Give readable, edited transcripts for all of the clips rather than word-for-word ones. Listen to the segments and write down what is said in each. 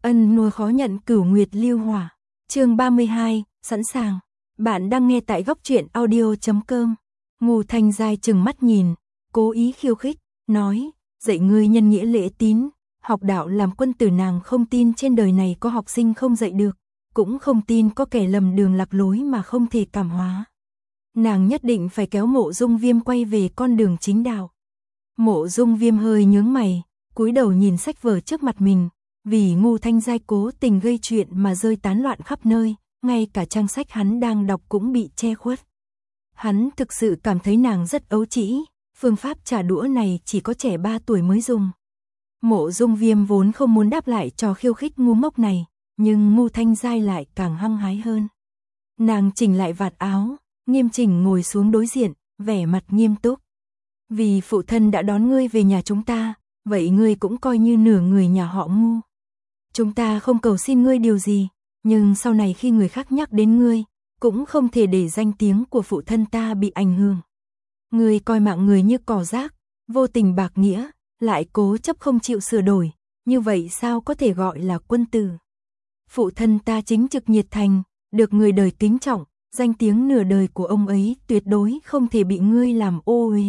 Ân nuôi khó nhận cửu nguyệt lưu hỏa. Chương 32, sẵn sàng. Bạn đang nghe tại góc truyện audio.com. Ngô Thanh Giai trừng mắt nhìn, cố ý khiêu khích, nói, dạy ngươi nhân nghĩa lễ tín, học đạo làm quân tử. Nàng không tin trên đời này có học sinh không dạy được, cũng không tin có kẻ lầm đường lạc lối mà không thể cảm hóa. Nàng nhất định phải kéo Mộ Dung Viêm quay về con đường chính đạo. Mộ Dung Viêm hơi nhướng mày, cúi đầu nhìn sách vở trước mặt mình, vì Ngô Thanh Giai cố tình gây chuyện mà rơi tán loạn khắp nơi, ngay cả trang sách hắn đang đọc cũng bị che khuất. Hắn thực sự cảm thấy nàng rất ấu trĩ, phương pháp trả đũa này chỉ có trẻ 3 tuổi mới dùng. Mộ Dung Viêm vốn không muốn đáp lại trò khiêu khích ngu ngốc này, nhưng Ngô Thanh Giai lại càng hăng hái hơn. Nàng chỉnh lại vạt áo, nghiêm chỉnh ngồi xuống đối diện, vẻ mặt nghiêm túc. Vì phụ thân đã đón ngươi về nhà chúng ta, vậy ngươi cũng coi như nửa người nhà họ Ngô. Chúng ta không cầu xin ngươi điều gì, nhưng sau này khi người khác nhắc đến ngươi, cũng không thể để danh tiếng của phụ thân ta bị ảnh hưởng. Ngươi coi mạng người như cỏ rác, vô tình bạc nghĩa, lại cố chấp không chịu sửa đổi, như vậy sao có thể gọi là quân tử? Phụ thân ta chính trực nhiệt thành, được người đời kính trọng, danh tiếng nửa đời của ông ấy tuyệt đối không thể bị ngươi làm ô uế.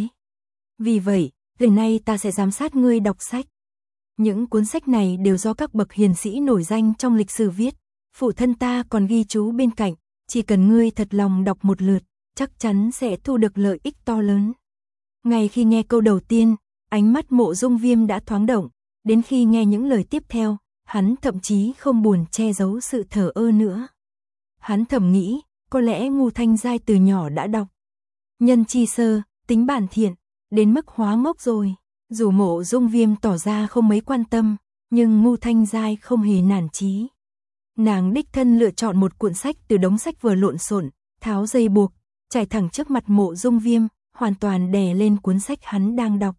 Vì vậy, từ nay ta sẽ giám sát ngươi đọc sách. Những cuốn sách này đều do các bậc hiền sĩ nổi danh trong lịch sử viết, phụ thân ta còn ghi chú bên cạnh, chỉ cần ngươi thật lòng đọc một lượt, chắc chắn sẽ thu được lợi ích to lớn. Ngay khi nghe câu đầu tiên, ánh mắt Mộ Dung Viêm đã thoáng động, đến khi nghe những lời tiếp theo, hắn thậm chí không buồn che giấu sự thờ ơ nữa. Hắn thầm nghĩ, có lẽ Ngô Thanh Giai từ nhỏ đã đọc Nhân chi sơ, tính bản thiện, đến mức hóa ngốc rồi. Dù Mộ Dung Viêm tỏ ra không mấy quan tâm, nhưng Ngô Thanh Giai không hề nản chí. Nàng đích thân lựa chọn một cuộn sách từ đống sách vừa lộn xộn, tháo dây buộc, trải thẳng trước mặt Mộ Dung Viêm, hoàn toàn đè lên cuốn sách hắn đang đọc.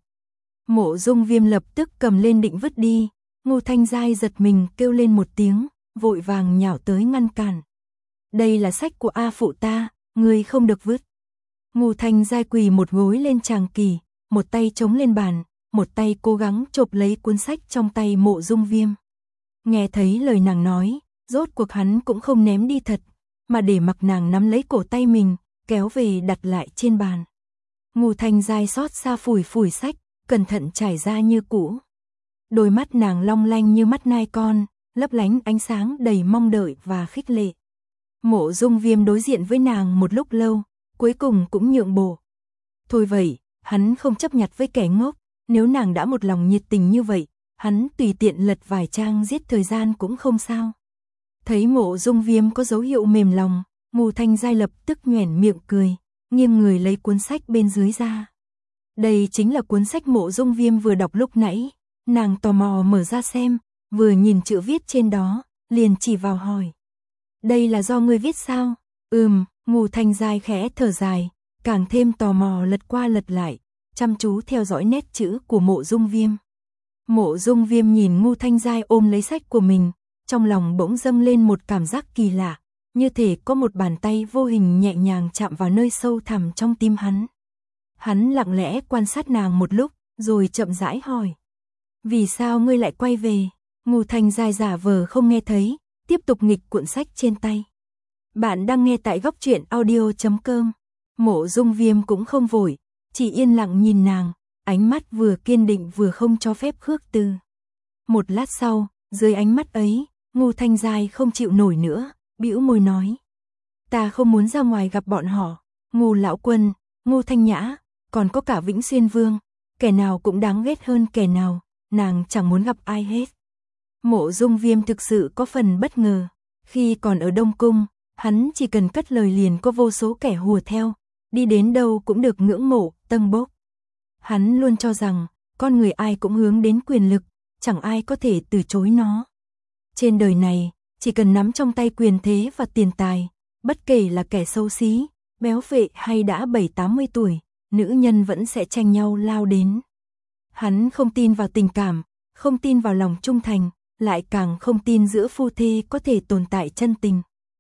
Mộ Dung Viêm lập tức cầm lên định vứt đi, Ngô Thanh Giai giật mình kêu lên một tiếng, vội vàng nhào tới ngăn cản. Đây là sách của A phụ ta, ngươi không được vứt. Ngô Thanh Giai quỳ một gối lên tràng kỳ, một tay chống lên bàn, một tay cố gắng chộp lấy cuốn sách trong tay Mộ Dung Viêm. Nghe thấy lời nàng nói, rốt cuộc hắn cũng không ném đi thật, mà để mặc nàng nắm lấy cổ tay mình, kéo về đặt lại trên bàn. Ngô Thanh Giai xót xa phủi phủi sách, cẩn thận trải ra như cũ. Đôi mắt nàng long lanh như mắt nai con, lấp lánh ánh sáng đầy mong đợi và khích lệ. Mộ Dung Viêm đối diện với nàng một lúc lâu, cuối cùng cũng nhượng bộ. Thôi vậy, hắn không chấp nhặt với kẻ ngốc, nếu nàng đã một lòng nhiệt tình như vậy, hắn tùy tiện lật vài trang giết thời gian cũng không sao. Thấy Mộ Dung Viêm có dấu hiệu mềm lòng, Ngô Thanh Giai lập tức nhoẻn miệng cười, nghiêng người lấy cuốn sách bên dưới ra. Đây chính là cuốn sách Mộ Dung Viêm vừa đọc lúc nãy, nàng tò mò mở ra xem, vừa nhìn chữ viết trên đó, liền chỉ vào hỏi. Đây là do ngươi viết sao? Ngô Thanh Giai khẽ thở dài, càng thêm tò mò lật qua lật lại, chăm chú theo dõi nét chữ của Mộ Dung Viêm. Mộ Dung Viêm nhìn Ngô Thanh Giai ôm lấy sách của mình, trong lòng bỗng dâng lên một cảm giác kỳ lạ, như thể có một bàn tay vô hình nhẹ nhàng chạm vào nơi sâu thẳm trong tim hắn. Hắn lặng lẽ quan sát nàng một lúc, rồi chậm rãi hỏi. Vì sao ngươi lại quay về? Ngô Thanh Giai giả vờ không nghe thấy, tiếp tục nghịch cuộn sách trên tay. Bạn đang nghe tại góc truyện audio.com. Mộ Dung Viêm cũng không vội, chỉ yên lặng nhìn nàng, ánh mắt vừa kiên định vừa không cho phép khước từ. Một lát sau, dưới ánh mắt ấy, Ngô Thanh Giai không chịu nổi nữa, bĩu môi nói. Ta không muốn ra ngoài gặp bọn họ, Ngô Lão Quân, Ngô Thanh Nhã, còn có cả Vĩnh Xuyên Vương, kẻ nào cũng đáng ghét hơn kẻ nào, nàng chẳng muốn gặp ai hết. Mộ Dung Viêm thực sự có phần bất ngờ, khi còn ở Đông Cung, hắn chỉ cần cất lời liền có vô số kẻ hùa theo, đi đến đâu cũng được ngưỡng mộ, tâng bốc. Hắn luôn cho rằng, con người ai cũng hướng đến quyền lực, chẳng ai có thể từ chối nó. Trên đời này, chỉ cần nắm trong tay quyền thế và tiền tài, bất kể là kẻ xấu xí, béo phệ hay đã 70-80 tuổi, nữ nhân vẫn sẽ tranh nhau lao đến. Hắn không tin vào tình cảm, không tin vào lòng trung thành, lại càng không tin giữa phu thê có thể tồn tại chân tình.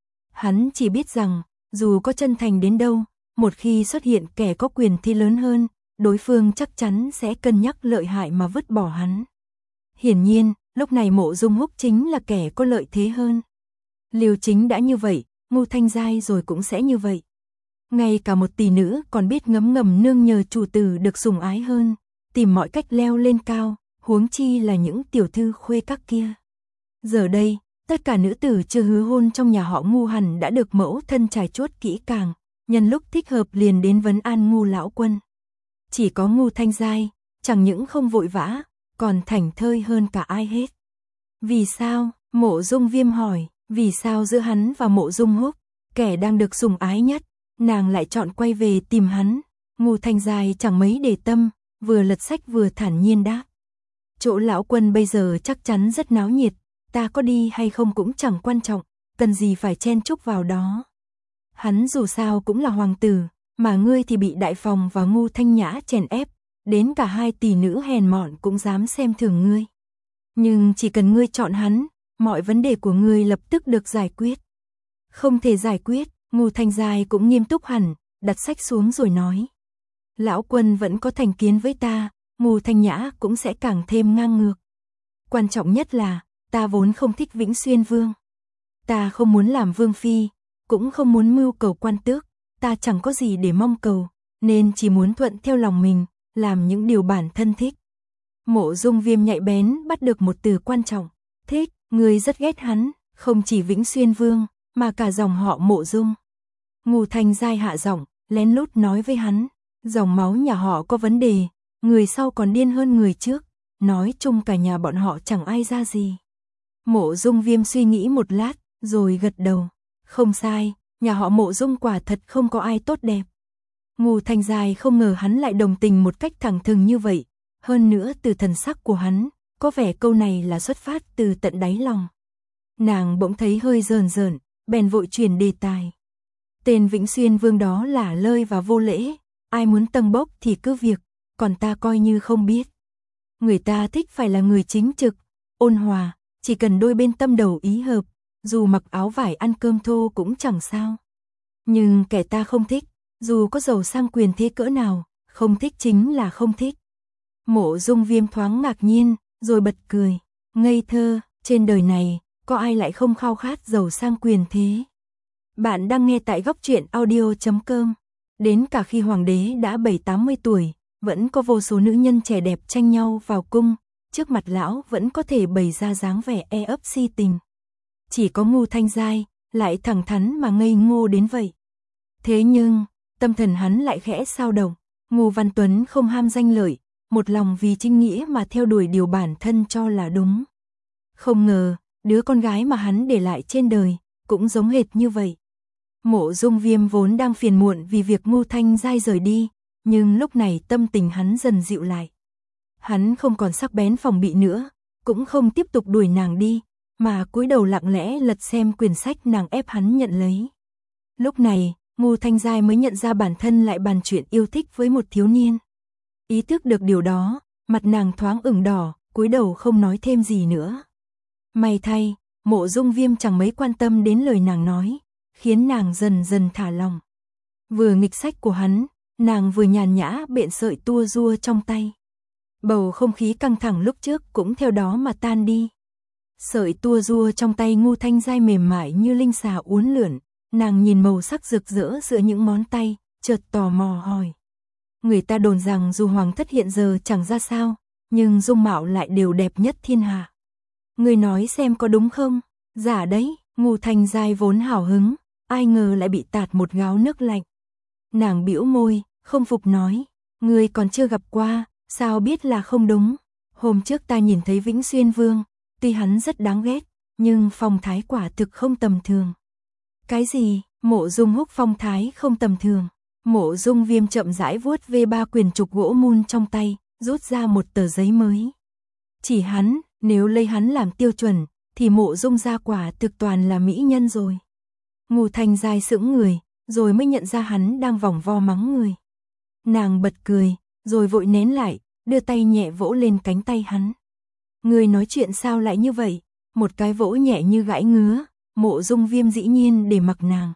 Hắn chỉ biết rằng, dù có chân thành đến đâu, một khi xuất hiện kẻ có quyền thế lớn hơn, đối phương chắc chắn sẽ cân nhắc lợi hại mà vứt bỏ hắn. Hiển nhiên, lúc này Mộ Dung Húc chính là kẻ có lợi thế hơn. Liêu Chính đã như vậy, Ngô Thanh Giai rồi cũng sẽ như vậy. Ngay cả một tỷ nữ còn biết ngấm ngầm nương nhờ chủ tử được sủng ái hơn, tìm mọi cách leo lên cao, huống chi là những tiểu thư khuê các kia. Giờ đây, tất cả nữ tử chưa hứa hôn trong nhà họ Ngô hẳn đã được mẫu thân trải chuốt kỹ càng, nhân lúc thích hợp liền đến vấn an Ngô lão quân. Chỉ có Ngô Thanh Giai, chẳng những không vội vã, còn thảnh thơi hơn cả ai hết. Vì sao? Mộ Dung Viêm hỏi, vì sao giữa hắn và Mộ Dung Húc, kẻ đang được sủng ái nhất, nàng lại chọn quay về tìm hắn? Ngô Thanh Giai chẳng mấy để tâm, vừa lật sách vừa thản nhiên đáp. Chỗ lão quân bây giờ chắc chắn rất náo nhiệt, ta có đi hay không cũng chẳng quan trọng, cần gì phải chen chúc vào đó. Hắn dù sao cũng là hoàng tử, mà ngươi thì bị Đại Phòng và Ngô Thanh Nhã chèn ép, đến cả 2 tỷ nữ hèn mọn cũng dám xem thường ngươi. Nhưng chỉ cần ngươi chọn hắn, mọi vấn đề của ngươi lập tức được giải quyết. Không thể giải quyết, Ngô Thanh Giai cũng nghiêm túc hẳn, đặt sách xuống rồi nói. Lão quân vẫn có thành kiến với ta, Ngô Thanh Nhã cũng sẽ càng thêm ngang ngược. Quan trọng nhất là, ta vốn không thích Vĩnh Xuyên Vương. Ta không muốn làm vương phi, cũng không muốn mưu cầu quan tước, ta chẳng có gì để mong cầu, nên chỉ muốn thuận theo lòng mình, làm những điều bản thân thích. Mộ Dung Viêm nhạy bén bắt được một từ quan trọng, thích, người rất ghét hắn, không chỉ Vĩnh Xuyên Vương, mà cả dòng họ Mộ Dung. Ngô Thanh Giai hạ giọng, lén lút nói với hắn, dòng máu nhà họ có vấn đề, người sau còn điên hơn người trước, nói chung cả nhà bọn họ chẳng ai ra gì. Mộ Dung Viêm suy nghĩ một lát, rồi gật đầu, không sai, nhà họ Mộ Dung quả thật không có ai tốt đẹp. Ngô Thanh Giai không ngờ hắn lại đồng tình một cách thẳng thừng như vậy, hơn nữa từ thần sắc của hắn, có vẻ câu này là xuất phát từ tận đáy lòng. Nàng bỗng thấy hơi rờn rợn, bèn vội chuyển đề tài. Tên Vĩnh Xuyên Vương đó lả lơi và vô lễ, ai muốn tâng bốc thì cứ việc, còn ta coi như không biết. Người ta thích phải là người chính trực, ôn hòa, chỉ cần đôi bên tâm đầu ý hợp, dù mặc áo vải ăn cơm thô cũng chẳng sao. Nhưng kẻ ta không thích, dù có giàu sang quyền thế cỡ nào, không thích chính là không thích. Mộ Dung Viêm thoáng ngạc nhiên, rồi bật cười, ngây thơ, trên đời này, có ai lại không khao khát giàu sang quyền thế. Bạn đang nghe tại góc truyện audio.com. Đến cả khi hoàng đế đã 70-80 tuổi, vẫn có vô số nữ nhân trẻ đẹp tranh nhau vào cung, trước mặt lão vẫn có thể bày ra dáng vẻ e ấp si tình. Chỉ có Ngô Thanh Giai, lại thẳng thắn mà ngây ngô đến vậy. Thế nhưng, tâm thần hắn lại khẽ xao động, Ngô Văn Tuấn không ham danh lợi, một lòng vì chính nghĩa mà theo đuổi điều bản thân cho là đúng. Không ngờ, đứa con gái mà hắn để lại trên đời, cũng giống hệt như vậy. Mộ Dung Viêm vốn đang phiền muộn vì việc Ngô Thanh Giai rời đi, nhưng lúc này tâm tình hắn dần dịu lại. Hắn không còn sắc bén phòng bị nữa, cũng không tiếp tục đuổi nàng đi, mà cúi đầu lặng lẽ lật xem quyển sách nàng ép hắn nhận lấy. Lúc này, Ngô Thanh Giai mới nhận ra bản thân lại bàn chuyện yêu thích với một thiếu niên. Ý thức được điều đó, mặt nàng thoáng ửng đỏ, cúi đầu không nói thêm gì nữa. May thay, Mộ Dung Viêm chẳng mấy quan tâm đến lời nàng nói, khiến nàng dần dần thả lòng. Vừa nghịch sách của hắn, nàng vừa nhàn nhã bện sợi tua rua trong tay. Bầu không khí căng thẳng lúc trước cũng theo đó mà tan đi. Sợi tua rua trong tay Ngô Thanh Giai mềm mại như linh xà uốn lượn, nàng nhìn màu sắc rực rỡ giữa những ngón tay, chợt tò mò hỏi. Người ta đồn rằng dù hoàng thất hiện giờ chẳng ra sao, nhưng dung mạo lại đều đẹp nhất thiên hạ. Người nói xem có đúng không? Dạ đấy, Ngô Thanh Giai vốn hào hứng, ai ngờ lại bị tạt một gáo nước lạnh. Nàng bĩu môi, không phục nói, người còn chưa gặp qua, sao biết là không đúng. Hôm trước ta nhìn thấy Vĩnh Xuyên Vương, tuy hắn rất đáng ghét, nhưng phong thái quả thực không tầm thường. Cái gì? Mộ Dung Húc phong thái không tầm thường? Mộ Dung Viêm chậm rãi vuốt về 3 quyển trục gỗ mun trong tay, rút ra một tờ giấy mới. Chỉ hắn, nếu lấy hắn làm tiêu chuẩn, thì Mộ Dung gia quả thực toàn là mỹ nhân rồi. Ngô Thanh Giai sững người, rồi mới nhận ra hắn đang vòng vo mắng người. Nàng bật cười, rồi vội nén lại, đưa tay nhẹ vỗ lên cánh tay hắn. Người nói chuyện sao lại như vậy? Một cái vỗ nhẹ như gãi ngứa, Mộ Dung Viêm dĩ nhiên để mặc nàng.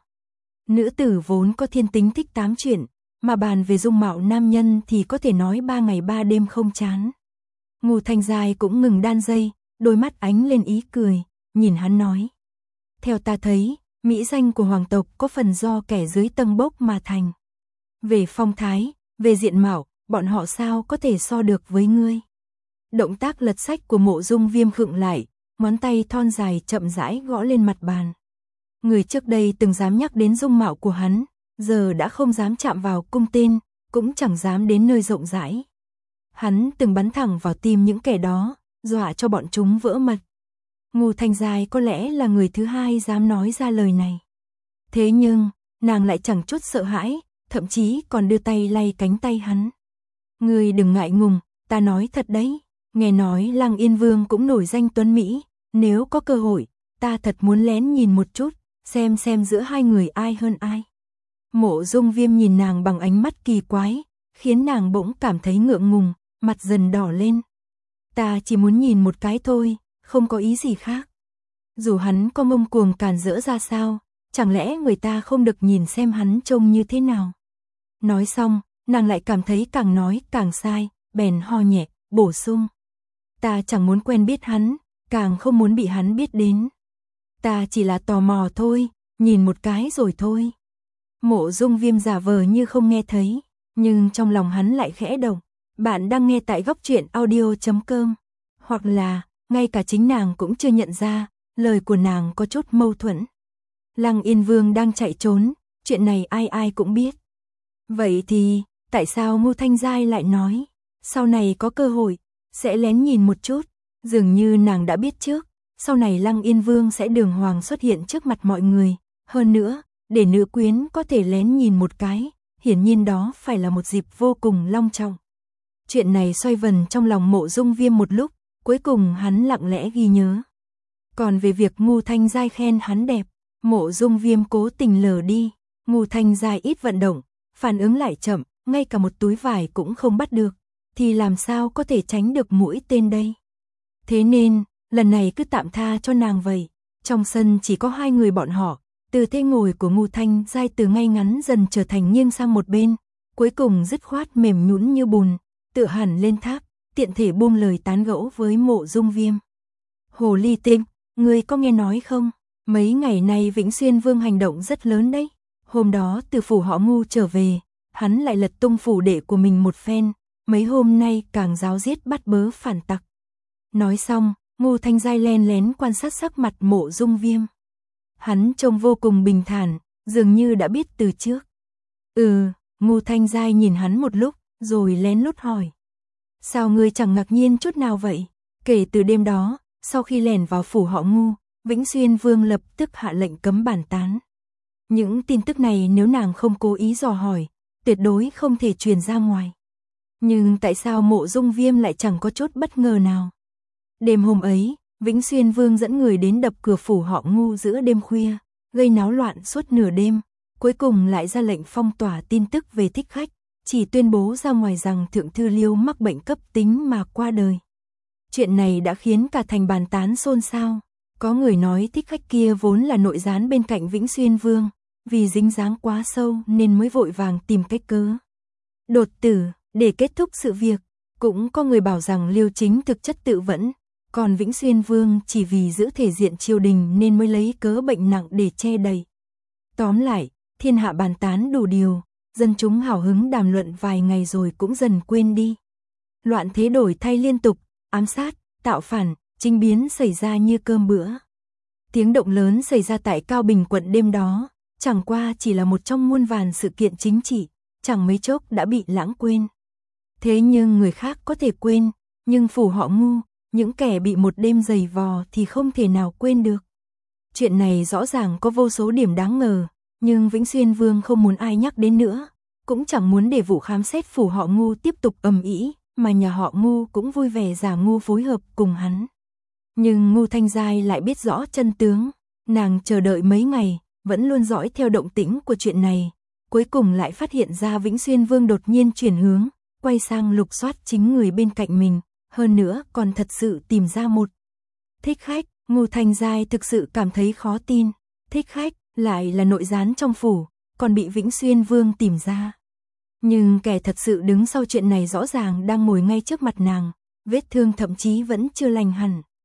Nữ tử vốn có thiên tính thích tám chuyện, mà bàn về dung mạo nam nhân thì có thể nói 3 ngày 3 đêm không chán. Ngô Thanh Giai cũng ngừng đan dây, đôi mắt ánh lên ý cười, nhìn hắn nói. Theo ta thấy, mỹ danh của hoàng tộc có phần do kẻ dưới tầng bốc mà thành. Về phong thái, về diện mạo, bọn họ sao có thể so được với ngươi. Động tác lật sách của Mộ Dung Viêm khựng lại, ngón tay thon dài chậm rãi gõ lên mặt bàn. Người trước đây từng dám nhắc đến dung mạo của hắn, giờ đã không dám chạm vào cung tên, cũng chẳng dám đến nơi rộng rãi. Hắn từng bắn thẳng vào tim những kẻ đó, dọa cho bọn chúng vỡ mật. Ngô Thanh Giai có lẽ là người thứ hai dám nói ra lời này. Thế nhưng, nàng lại chẳng chút sợ hãi, thậm chí còn đưa tay lay cánh tay hắn. Ngươi đừng ngại ngùng, ta nói thật đấy, nghe nói Lăng Yên Vương cũng nổi danh tuấn Mỹ, nếu có cơ hội, ta thật muốn lén nhìn một chút, xem giữa hai người ai hơn ai. Mộ Dung Viêm nhìn nàng bằng ánh mắt kỳ quái, khiến nàng bỗng cảm thấy ngượng ngùng, mặt dần đỏ lên. Ta chỉ muốn nhìn một cái thôi, không có ý gì khác. Dù hắn có ngông cuồng càn rỡ ra sao, chẳng lẽ người ta không được nhìn xem hắn trông như thế nào. Nói xong, nàng lại cảm thấy càng nói càng sai, bèn ho nhẹ, bổ sung. Ta chẳng muốn quen biết hắn, càng không muốn bị hắn biết đến. Ta chỉ là tò mò thôi, nhìn một cái rồi thôi. Mộ Dung Viêm giả vờ như không nghe thấy, nhưng trong lòng hắn lại khẽ động. Bạn đang nghe tại góc truyện audio.com. Hoặc là, ngay cả chính nàng cũng chưa nhận ra, lời của nàng có chút mâu thuẫn. Lăng Yên Vương đang chạy trốn, chuyện này ai ai cũng biết. Vậy thì, tại sao Ngô Thanh Giai lại nói, sau này có cơ hội, sẽ lén nhìn một chút, dường như nàng đã biết trước, sau này Lăng Yên Vương sẽ đường hoàng xuất hiện trước mặt mọi người, hơn nữa, để nữ quyến có thể lén nhìn một cái, hiển nhiên đó phải là một dịp vô cùng long trọng. Chuyện này xoay vần trong lòng Mộ Dung Viêm một lúc, cuối cùng hắn lặng lẽ ghi nhớ. Còn về việc Ngô Thanh Giai khen hắn đẹp, Mộ Dung Viêm cố tình lờ đi, Ngô Thanh Giai ít vận động, phản ứng lại chậm, ngay cả một túi vải cũng không bắt được, thì làm sao có thể tránh được mũi tên đây. Thế nên, lần này cứ tạm tha cho nàng vậy. Trong sân chỉ có hai người bọn họ, tư thế ngồi của Ngô Thanh Giai từ ngay ngắn dần trở thành nghiêng sang một bên, cuối cùng dứt khoát mềm nhũn như bùn, tựa hẳn lên tháp, tiện thể buông lời tán gẫu với Mộ Dung Viêm. Hồ ly tinh, ngươi có nghe nói không? Mấy ngày nay Vĩnh Xuyên Vương hành động rất lớn đấy. Hôm đó từ phủ họ Ngô trở về, hắn lại lật tung phủ đệ của mình một phen, mấy hôm nay càng ráo riết bắt bớ phản tặc. Nói xong, Ngô Thanh Giai len lén quan sát sắc mặt Mộ Dung Viêm. Hắn trông vô cùng bình thản, dường như đã biết từ trước. Ngô Thanh Giai nhìn hắn một lúc, rồi lén lút hỏi. Sao ngươi chẳng ngạc nhiên chút nào vậy? Kể từ đêm đó, sau khi lẻn vào phủ họ Ngô, Vĩnh Xuyên Vương lập tức hạ lệnh cấm bàn tán. Những tin tức này nếu nàng không cố ý dò hỏi, tuyệt đối không thể truyền ra ngoài. Nhưng tại sao Mộ Dung Viêm lại chẳng có chút bất ngờ nào? Đêm hôm ấy, Vĩnh Xuyên Vương dẫn người đến đập cửa phủ họ Ngô giữa đêm khuya, gây náo loạn suốt nửa đêm, cuối cùng lại ra lệnh phong tỏa tin tức về thích khách, chỉ tuyên bố ra ngoài rằng Thượng Thư Liêu mắc bệnh cấp tính mà qua đời. Chuyện này đã khiến cả thành bàn tán xôn xao, có người nói thích khách kia vốn là nội gián bên cạnh Vĩnh Xuyên Vương, vì dính dáng quá sâu nên mới vội vàng tìm cách cớ đột tử để kết thúc sự việc. Cũng có người bảo rằng Liêu Chính thực chất tự vẫn, còn Vĩnh Xuyên Vương chỉ vì giữ thể diện triều đình nên mới lấy cớ bệnh nặng để che đậy. Tóm lại, thiên hạ bàn tán đủ điều, dân chúng hào hứng đàm luận vài ngày rồi cũng dần quên đi. Loạn thế đổi thay liên tục, ám sát, tạo phản, chinh biến xảy ra như cơm bữa. Tiếng động lớn xảy ra tại Cao Bình quận đêm đó, chẳng qua chỉ là một trong muôn vàn sự kiện chính trị, chẳng mấy chốc đã bị lãng quên. Thế nhưng người khác có thể quên, nhưng phủ họ Ngô, những kẻ bị một đêm giày vò thì không thể nào quên được. Chuyện này rõ ràng có vô số điểm đáng ngờ, nhưng Vĩnh Xuyên Vương không muốn ai nhắc đến nữa, cũng chẳng muốn để vụ khám xét phủ họ Ngô tiếp tục ầm ĩ, mà nhà họ Ngô cũng vui vẻ giả ngu phối hợp cùng hắn. Nhưng Ngô Thanh Giai lại biết rõ chân tướng, nàng chờ đợi mấy ngày, vẫn luôn dõi theo động tĩnh của chuyện này, cuối cùng lại phát hiện ra Vĩnh Xuyên Vương đột nhiên chuyển hướng, quay sang lục soát chính người bên cạnh mình, hơn nữa còn thật sự tìm ra một thích khách. Ngô Thanh Giai thực sự cảm thấy khó tin, thích khách lại là nội gián trong phủ, còn bị Vĩnh Xuyên Vương tìm ra. Nhưng kẻ thật sự đứng sau chuyện này rõ ràng đang ngồi ngay trước mặt nàng, vết thương thậm chí vẫn chưa lành hẳn.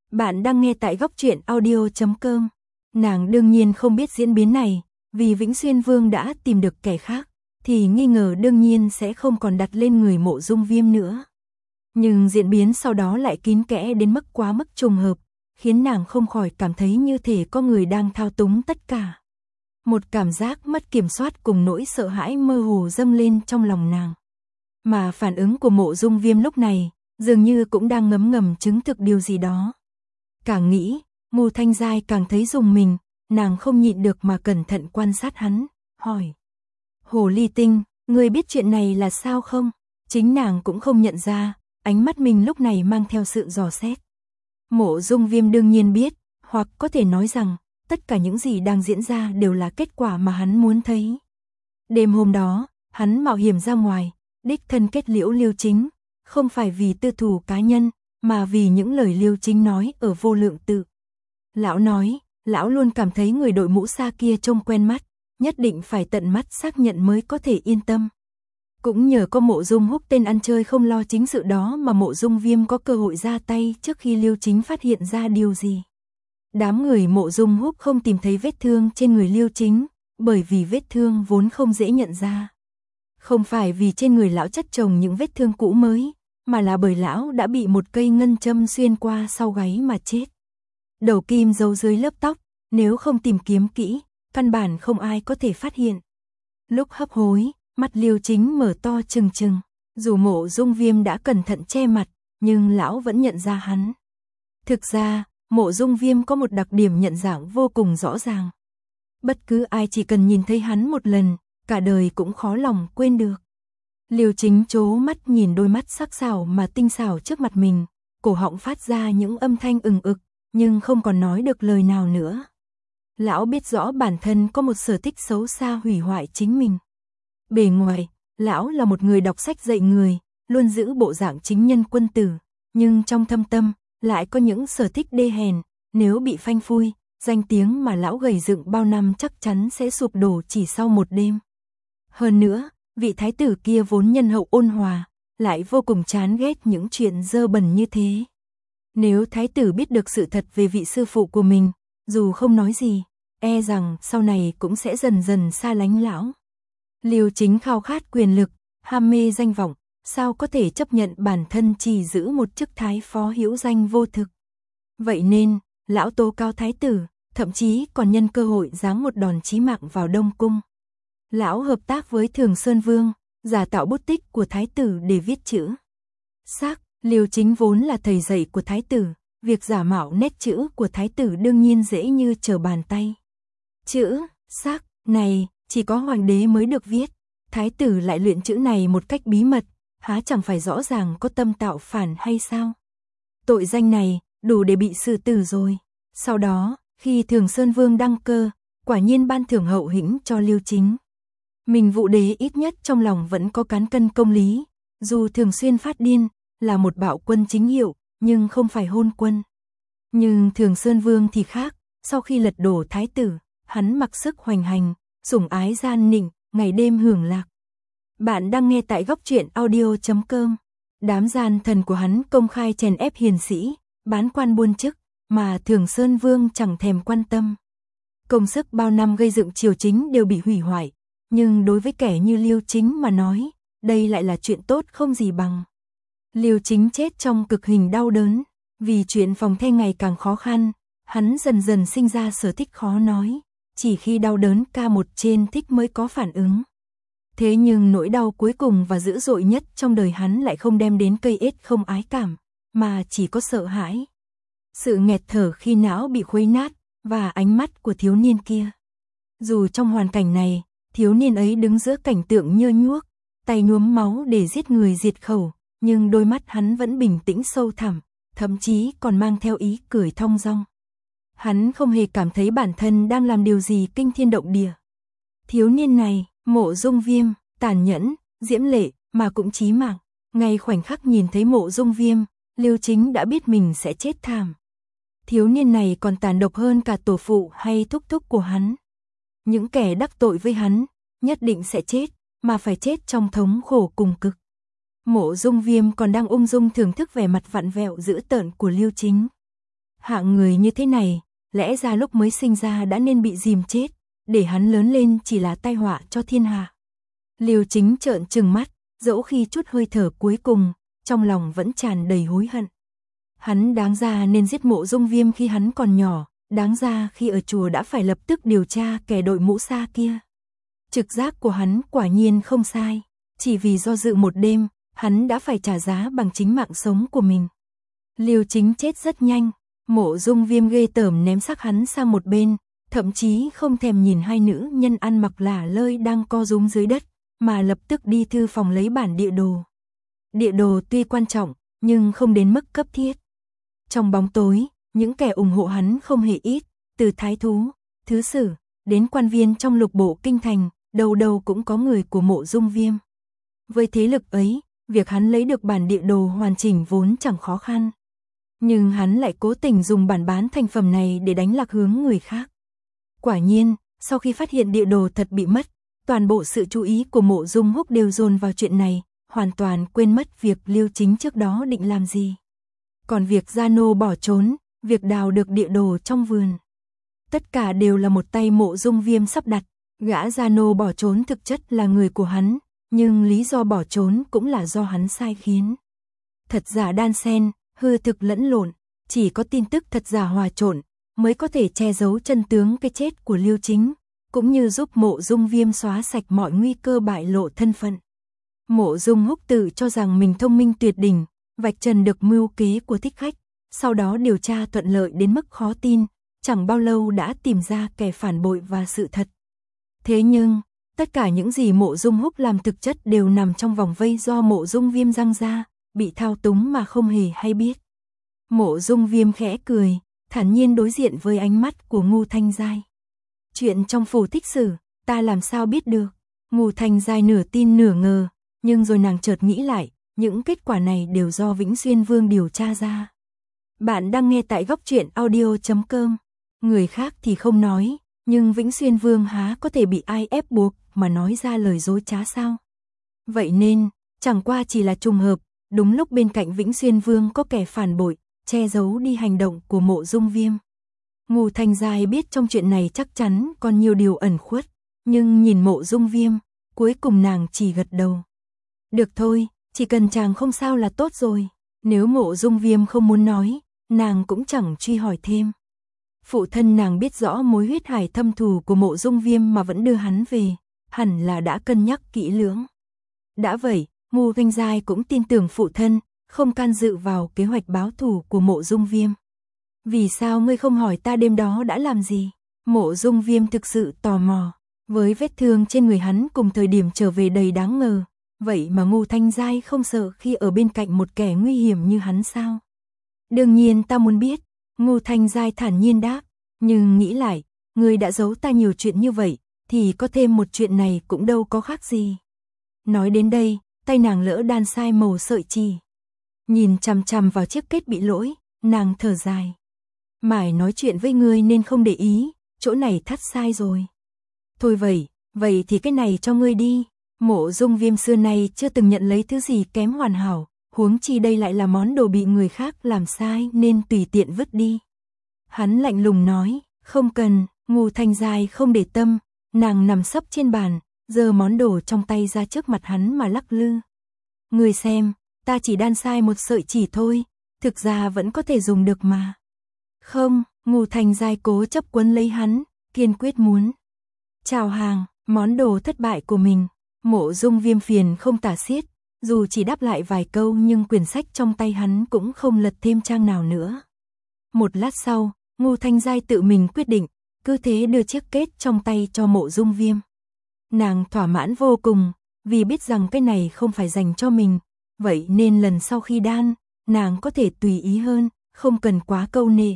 Bạn đang nghe tại góc truyện audio.com. Nàng đương nhiên không biết diễn biến này, vì Vĩnh Xuyên Vương đã tìm được kẻ khác, thì nghi ngờ đương nhiên sẽ không còn đặt lên người Mộ Dung Viêm nữa. Nhưng diễn biến sau đó lại kín kẽ đến mức quá mức trùng hợp, khiến nàng không khỏi cảm thấy như thể có người đang thao túng tất cả. Một cảm giác mất kiểm soát cùng nỗi sợ hãi mơ hồ dâng lên trong lòng nàng. Mà phản ứng của Mộ Dung Viêm lúc này, dường như cũng đang ngấm ngầm chứng thực điều gì đó. Càng nghĩ, Ngô Thanh Giai càng thấy rùng mình, nàng không nhịn được mà cẩn thận quan sát hắn, hỏi. Hồ Ly Tinh, ngươi biết chuyện này là sao không? Chính nàng cũng không nhận ra, ánh mắt mình lúc này mang theo sự dò xét. Mộ Dung Viêm đương nhiên biết, hoặc có thể nói rằng, tất cả những gì đang diễn ra đều là kết quả mà hắn muốn thấy. Đêm hôm đó, hắn mạo hiểm ra ngoài, đích thân kết liễu Liêu Chính, không phải vì tư thù cá nhân, mà vì những lời Liêu Chính nói ở Vô Lượng Tự. Lão nói, lão luôn cảm thấy người đội mũ xa kia trông quen mắt, nhất định phải tận mắt xác nhận mới có thể yên tâm. Cũng nhờ có Mộ Dung Húc tên ăn chơi không lo chính sự đó mà Mộ Dung Viêm có cơ hội ra tay trước khi Liêu Chính phát hiện ra điều gì. Đám người Mộ Dung Húc không tìm thấy vết thương trên người Liêu Chính, bởi vì vết thương vốn không dễ nhận ra. Không phải vì trên người lão chất chồng những vết thương cũ mới, mà là bởi lão đã bị một cây ngân châm xuyên qua sau gáy mà chết. Đầu kim giấu dưới lớp tóc, nếu không tìm kiếm kỹ, căn bản không ai có thể phát hiện. Lúc hấp hối, mắt Liêu Chính mở to trừng trừng, dù Mộ Dung Viêm đã cẩn thận che mặt, nhưng lão vẫn nhận ra hắn. Thực ra, Mộ Dung Viêm có một đặc điểm nhận dạng vô cùng rõ ràng. Bất cứ ai chỉ cần nhìn thấy hắn một lần, cả đời cũng khó lòng quên được. Liêu Chính trố mắt nhìn đôi mắt sắc sảo mà tinh xảo trước mặt mình, cổ họng phát ra những âm thanh ừng ực, nhưng không còn nói được lời nào nữa. Lão biết rõ bản thân có một sở thích xấu xa hủy hoại chính mình. Bề ngoài, lão là một người đọc sách dạy người, luôn giữ bộ dạng chính nhân quân tử, nhưng trong thâm tâm, lại có những sở thích đê hèn, nếu bị phanh phui, danh tiếng mà lão gầy dựng bao năm chắc chắn sẽ sụp đổ chỉ sau một đêm. Hơn nữa, vị thái tử kia vốn nhân hậu ôn hòa, lại vô cùng chán ghét những chuyện dơ bẩn như thế. Nếu thái tử biết được sự thật về vị sư phụ của mình, dù không nói gì, e rằng sau này cũng sẽ dần dần xa lánh lão. Liêu Chính khao khát quyền lực, ham mê danh vọng, sao có thể chấp nhận bản thân chỉ giữ một chức thái phó hữu danh vô thực. Vậy nên, lão tố cáo thái tử, thậm chí còn nhân cơ hội giáng một đòn chí mạng vào Đông Cung. Lão hợp tác với Thường Sơn Vương, giả tạo bút tích của thái tử để viết chữ. Xác, Liêu Chính vốn là thầy dạy của thái tử, việc giả mạo nét chữ của thái tử đương nhiên dễ như trở bàn tay. Chữ, xác, này, chỉ có hoàng đế mới được viết, thái tử lại luyện chữ này một cách bí mật, há chẳng phải rõ ràng có tâm tạo phản hay sao? Tội danh này, đủ để bị xử tử rồi. Sau đó, khi Thường Sơn Vương đăng cơ, quả nhiên ban thưởng hậu hĩnh cho Liêu Chính. Mình Vũ Đế ít nhất trong lòng vẫn có cán cân công lý, dù thường xuyên phát điên, là một bạo quân chính hiệu, nhưng không phải hôn quân. Nhưng Thường Sơn Vương thì khác, sau khi lật đổ thái tử, hắn mặc sức hoành hành, sủng ái gian nịnh, ngày đêm hưởng lạc. Bạn đang nghe tại góc truyện audio.com. Đám gian thần của hắn công khai chèn ép hiền sĩ, bán quan buôn chức, mà Thường Sơn Vương chẳng thèm quan tâm. Công sức bao năm gây dựng triều chính đều bị hủy hoại, nhưng đối với kẻ như Liêu Chính mà nói, đây lại là chuyện tốt không gì bằng. Liêu Chính chết trong cực hình đau đớn, vì chuyện phòng the ngày càng khó khăn, hắn dần dần sinh ra sở thích khó nói, chỉ khi đau đớn ca một trên thích mới có phản ứng. Thế nhưng nỗi đau cuối cùng và dữ dội nhất trong đời hắn lại không đem đến cây ết không ái cảm, mà chỉ có sợ hãi. Sự nghẹt thở khi não bị khuấy nát, và ánh mắt của thiếu niên kia. Dù trong hoàn cảnh này, thiếu niên ấy đứng giữa cảnh tượng nhơ nhuốc, tay nhuốm máu để giết người diệt khẩu, nhưng đôi mắt hắn vẫn bình tĩnh sâu thẳm, thậm chí còn mang theo ý cười thong dong. Hắn không hề cảm thấy bản thân đang làm điều gì kinh thiên động địa. Thiếu niên này, Mộ Dung Viêm, tàn nhẫn, diễm lệ, mà cũng chí mạng. Ngay khoảnh khắc nhìn thấy Mộ Dung Viêm, Liêu Chính đã biết mình sẽ chết thảm. Thiếu niên này còn tàn độc hơn cả tổ phụ hay thúc thúc của hắn. Những kẻ đắc tội với hắn, nhất định sẽ chết, mà phải chết trong thống khổ cùng cực. Mộ Dung Viêm còn đang ung dung thưởng thức vẻ mặt vặn vẹo dữ tợn của Liêu Chính. Hạng người như thế này, lẽ ra lúc mới sinh ra đã nên bị dìm chết, để hắn lớn lên chỉ là tai họa cho thiên hạ. Liêu Chính trợn trừng mắt, dẫu khi chút hơi thở cuối cùng, trong lòng vẫn tràn đầy hối hận. Hắn đáng ra nên giết Mộ Dung Viêm khi hắn còn nhỏ, đáng ra khi ở chùa đã phải lập tức điều tra kẻ đội mũ sa kia. Trực giác của hắn quả nhiên không sai, chỉ vì do dự một đêm, hắn đã phải trả giá bằng chính mạng sống của mình. Liêu Chính chết rất nhanh, Mộ Dung Viêm ghê tởm ném xác hắn sang một bên, thậm chí không thèm nhìn hai nữ nhân ăn mặc lả lơi đang co rúm dưới đất, mà lập tức đi thư phòng lấy bản địa đồ. Địa đồ tuy quan trọng, nhưng không đến mức cấp thiết. Trong bóng tối, những kẻ ủng hộ hắn không hề ít, từ thái thú, thứ sử, đến quan viên trong lục bộ kinh thành, đầu đầu cũng có người của Mộ Dung Viêm. Với thế lực ấy, việc hắn lấy được bản địa đồ hoàn chỉnh vốn chẳng khó khăn. Nhưng hắn lại cố tình dùng bản bán thành phẩm này để đánh lạc hướng người khác. Quả nhiên, sau khi phát hiện địa đồ thật bị mất, toàn bộ sự chú ý của Mộ Dung Húc đều dồn vào chuyện này, hoàn toàn quên mất việc Liêu Chính trước đó định làm gì. Còn việc Gia Nô bỏ trốn, việc đào được địa đồ trong vườn, tất cả đều là một tay Mộ Dung Viêm sắp đặt. Gã Gia Nô bỏ trốn thực chất là người của hắn, nhưng lý do bỏ trốn cũng là do hắn sai khiến. Thật giả đan xen, hư thực lẫn lộn, chỉ có tin tức thật giả hòa trộn mới có thể che giấu chân tướng cái chết của Liêu Chính, cũng như giúp Mộ Dung Viêm xóa sạch mọi nguy cơ bại lộ thân phận. Mộ Dung Húc tự cho rằng mình thông minh tuyệt đỉnh, vạch trần được mưu kế của thích khách, sau đó điều tra thuận lợi đến mức khó tin, chẳng bao lâu đã tìm ra kẻ phản bội và sự thật. Thế nhưng, tất cả những gì Mộ Dung Húc làm thực chất đều nằm trong vòng vây do Mộ Dung Viêm giăng ra, bị thao túng mà không hề hay biết. Mộ Dung Viêm khẽ cười, thản nhiên đối diện với ánh mắt của Ngưu Thanh Giai. Chuyện trong phủ Thích Sử, ta làm sao biết được? Ngưu Thanh Giai nửa tin nửa ngờ, nhưng rồi nàng chợt nghĩ lại, những kết quả này đều do Vĩnh Xuyên Vương điều tra ra. Bạn đang nghe tại góc truyện audio.com. Người khác thì không nói, nhưng Vĩnh Xuyên Vương há có thể bị ai ép buộc mà nói ra lời dối trá sao? Vậy nên, chẳng qua chỉ là trùng hợp, đúng lúc bên cạnh Vĩnh Xuyên Vương có kẻ phản bội, che giấu đi hành động của Mộ Dung Viêm. Ngưu Thanh Giai biết trong chuyện này chắc chắn còn nhiều điều ẩn khuất, nhưng nhìn Mộ Dung Viêm, cuối cùng nàng chỉ gật đầu. Được thôi, chỉ cần chàng không sao là tốt rồi. Nếu Mộ Dung Viêm không muốn nói, nàng cũng chẳng truy hỏi thêm. Phụ thân nàng biết rõ mối huyết hải thâm thù của Mộ Dung Viêm mà vẫn đưa hắn về, hẳn là đã cân nhắc kỹ lưỡng. Đã vậy, Ngưu Thanh Giai cũng tin tưởng phụ thân, không can dự vào kế hoạch báo thù của Mộ Dung Viêm. Vì sao ngươi không hỏi ta đêm đó đã làm gì? Mộ Dung Viêm thực sự tò mò, với vết thương trên người hắn cùng thời điểm trở về đầy đáng ngờ, vậy mà Ngưu Thanh Giai không sợ khi ở bên cạnh một kẻ nguy hiểm như hắn sao? Đương nhiên ta muốn biết, Ngưu Thanh Giai thản nhiên đáp, nhưng nghĩ lại, ngươi đã giấu ta nhiều chuyện như vậy, thì có thêm một chuyện này cũng đâu có khác gì. Nói đến đây, tay nàng lỡ đan sai màu sợi chỉ. Nhìn chằm chằm vào chiếc kết bị lỗi, nàng thở dài. Mải nói chuyện với ngươi nên không để ý, chỗ này thắt sai rồi. Thôi vậy thì cái này cho ngươi đi. Mộ Dung Viêm xưa nay chưa từng nhận lấy thứ gì kém hoàn hảo, huống chi đây lại là món đồ bị người khác làm sai nên tùy tiện vứt đi. Hắn lạnh lùng nói, không cần. Ngưu Thanh Giai không để tâm, nàng nằm sấp trên bàn, giơ món đồ trong tay ra trước mặt hắn mà lắc lư. Ngươi xem, ta chỉ đan sai một sợi chỉ thôi, thực ra vẫn có thể dùng được mà. Không, Ngưu Thanh Giai cố chấp quấn lấy hắn, kiên quyết muốn chào hàng món đồ thất bại của mình. Mộ Dung Viêm phiền không tả xiết, dù chỉ đáp lại vài câu nhưng quyển sách trong tay hắn cũng không lật thêm trang nào nữa. Một lát sau, Ngưu Thanh Giai tự mình quyết định, cứ thế đưa chiếc kết trong tay cho Mộ Dung Viêm. Nàng thỏa mãn vô cùng, vì biết rằng cái này không phải dành cho mình, vậy nên lần sau khi đan, nàng có thể tùy ý hơn, không cần quá câu nệ.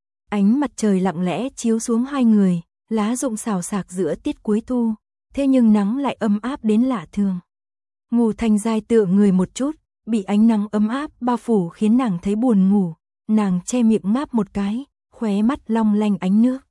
Ánh mặt trời lặng lẽ chiếu xuống hai người, lá rụng xào xạc giữa tiết cuối thu, thế nhưng nắng lại ấm áp đến lạ thường. Ngưu Thanh Giai tựa người một chút, bị ánh nắng ấm áp bao phủ khiến nàng thấy buồn ngủ, nàng che miệng ngáp một cái, khóe mắt long lanh ánh nước.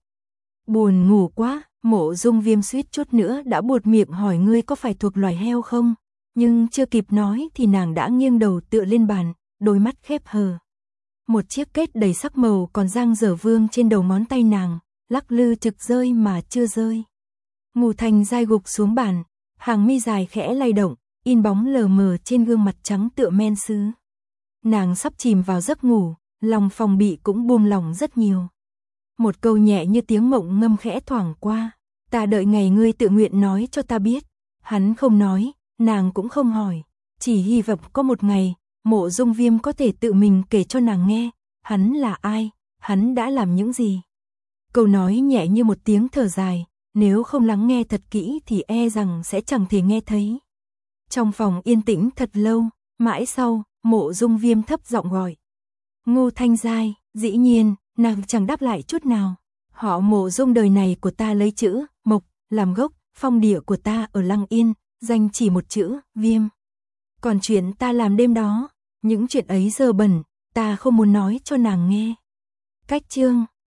Buồn ngủ quá. Mộ Dung Viêm suýt chút nữa đã buột miệng hỏi ngươi có phải thuộc loài heo không, nhưng chưa kịp nói thì nàng đã nghiêng đầu tựa lên bàn, đôi mắt khép hờ. Một chiếc kết đầy sắc màu còn dang dở vương trên đầu ngón tay nàng, lắc lư trực rơi mà chưa rơi. Ngô Thành Giai gục xuống bàn, hàng mi dài khẽ lay động, in bóng lờ mờ trên gương mặt trắng tựa men sứ. Nàng sắp chìm vào giấc ngủ, lòng phòng bị cũng buông lỏng rất nhiều. Một câu nhẹ như tiếng mộng ngâm khẽ thoảng qua, ta đợi ngày ngươi tự nguyện nói cho ta biết. Hắn không nói, nàng cũng không hỏi, chỉ hy vọng có một ngày, Mộ Dung Viêm có thể tự mình kể cho nàng nghe, hắn là ai, hắn đã làm những gì. Câu nói nhẹ như một tiếng thở dài, nếu không lắng nghe thật kỹ thì e rằng sẽ chẳng thể nghe thấy. Trong phòng yên tĩnh thật lâu, mãi sau, Mộ Dung Viêm thấp giọng gọi. Ngô Thanh Giai, dĩ nhiên, nàng chẳng đáp lại chút nào. Họ Mộ Dung đời này của ta lấy chữ Mộc làm gốc, phong địa của ta ở Lăng Yên, danh chỉ một chữ Viêm. Còn chuyện ta làm đêm đó, những chuyện ấy dơ bẩn, ta không muốn nói cho nàng nghe. Cách chương